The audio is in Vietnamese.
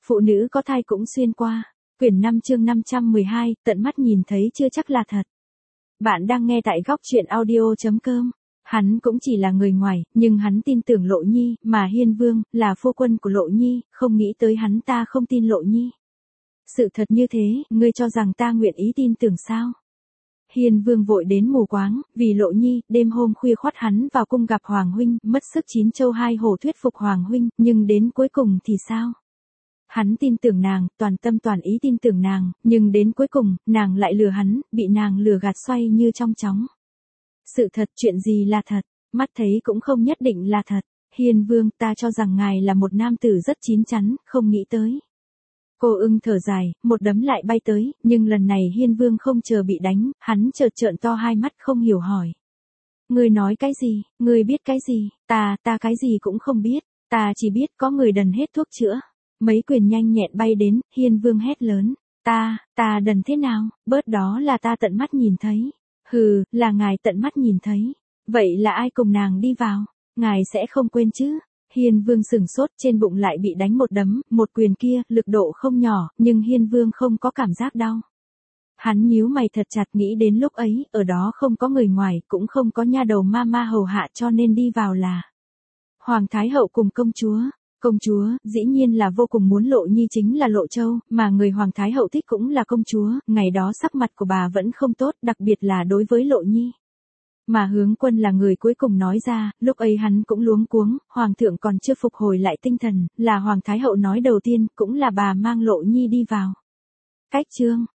Phụ nữ có thai cũng xuyên qua. Quyển 5 chương 512, tận mắt nhìn thấy chưa chắc là thật. Bạn đang nghe tại góc truyện audio.com. Hắn cũng chỉ là người ngoài, nhưng hắn tin tưởng Lộ Nhi, mà Hiên Vương, là phu quân của Lộ Nhi, không nghĩ tới hắn ta không tin Lộ Nhi. Sự thật như thế, ngươi cho rằng ta nguyện ý tin tưởng sao? Hiên Vương vội đến mù quáng, vì Lộ Nhi, đêm hôm khuya khoắt hắn vào cung gặp Hoàng huynh, mất sức chín châu hai hổ thuyết phục Hoàng huynh, nhưng đến cuối cùng thì sao? Hắn tin tưởng nàng, toàn tâm toàn ý tin tưởng nàng, nhưng đến cuối cùng, nàng lại lừa hắn, bị nàng lừa gạt xoay như trong chóng. Sự thật, chuyện gì là thật, mắt thấy cũng không nhất định là thật. Hiên Vương, ta cho rằng ngài là một nam tử rất chín chắn, không nghĩ tới. Cô Ưng thở dài, một đấm lại bay tới, nhưng lần này Hiên Vương không chờ bị đánh, hắn chợt trợn to hai mắt không hiểu hỏi. Ngươi nói cái gì, ngươi biết cái gì, ta cái gì cũng không biết, ta chỉ biết có người đần hết thuốc chữa. Mấy quyền nhanh nhẹn bay đến, Hiên Vương hét lớn, ta đần thế nào, bớt đó là ta tận mắt nhìn thấy. Hừ, là ngài tận mắt nhìn thấy. Vậy là ai cùng nàng đi vào? Ngài sẽ không quên chứ? Hiên Vương sừng sốt, trên bụng lại bị đánh một đấm, một quyền kia, lực độ không nhỏ, nhưng Hiên Vương không có cảm giác đau. Hắn nhíu mày thật chặt, nghĩ đến lúc ấy, ở đó không có người ngoài, cũng không có nha đầu ma hầu hạ, cho nên đi vào là Hoàng Thái Hậu cùng công chúa. Công chúa, dĩ nhiên là vô cùng muốn Lộ Nhi chính là Lộ Châu, mà người Hoàng Thái Hậu thích cũng là công chúa, ngày đó sắc mặt của bà vẫn không tốt, đặc biệt là đối với Lộ Nhi. Mà Hướng Quân là người cuối cùng nói ra, lúc ấy hắn cũng luống cuống, Hoàng thượng còn chưa phục hồi lại tinh thần, là Hoàng Thái Hậu nói đầu tiên, cũng là bà mang Lộ Nhi đi vào. Cách chương,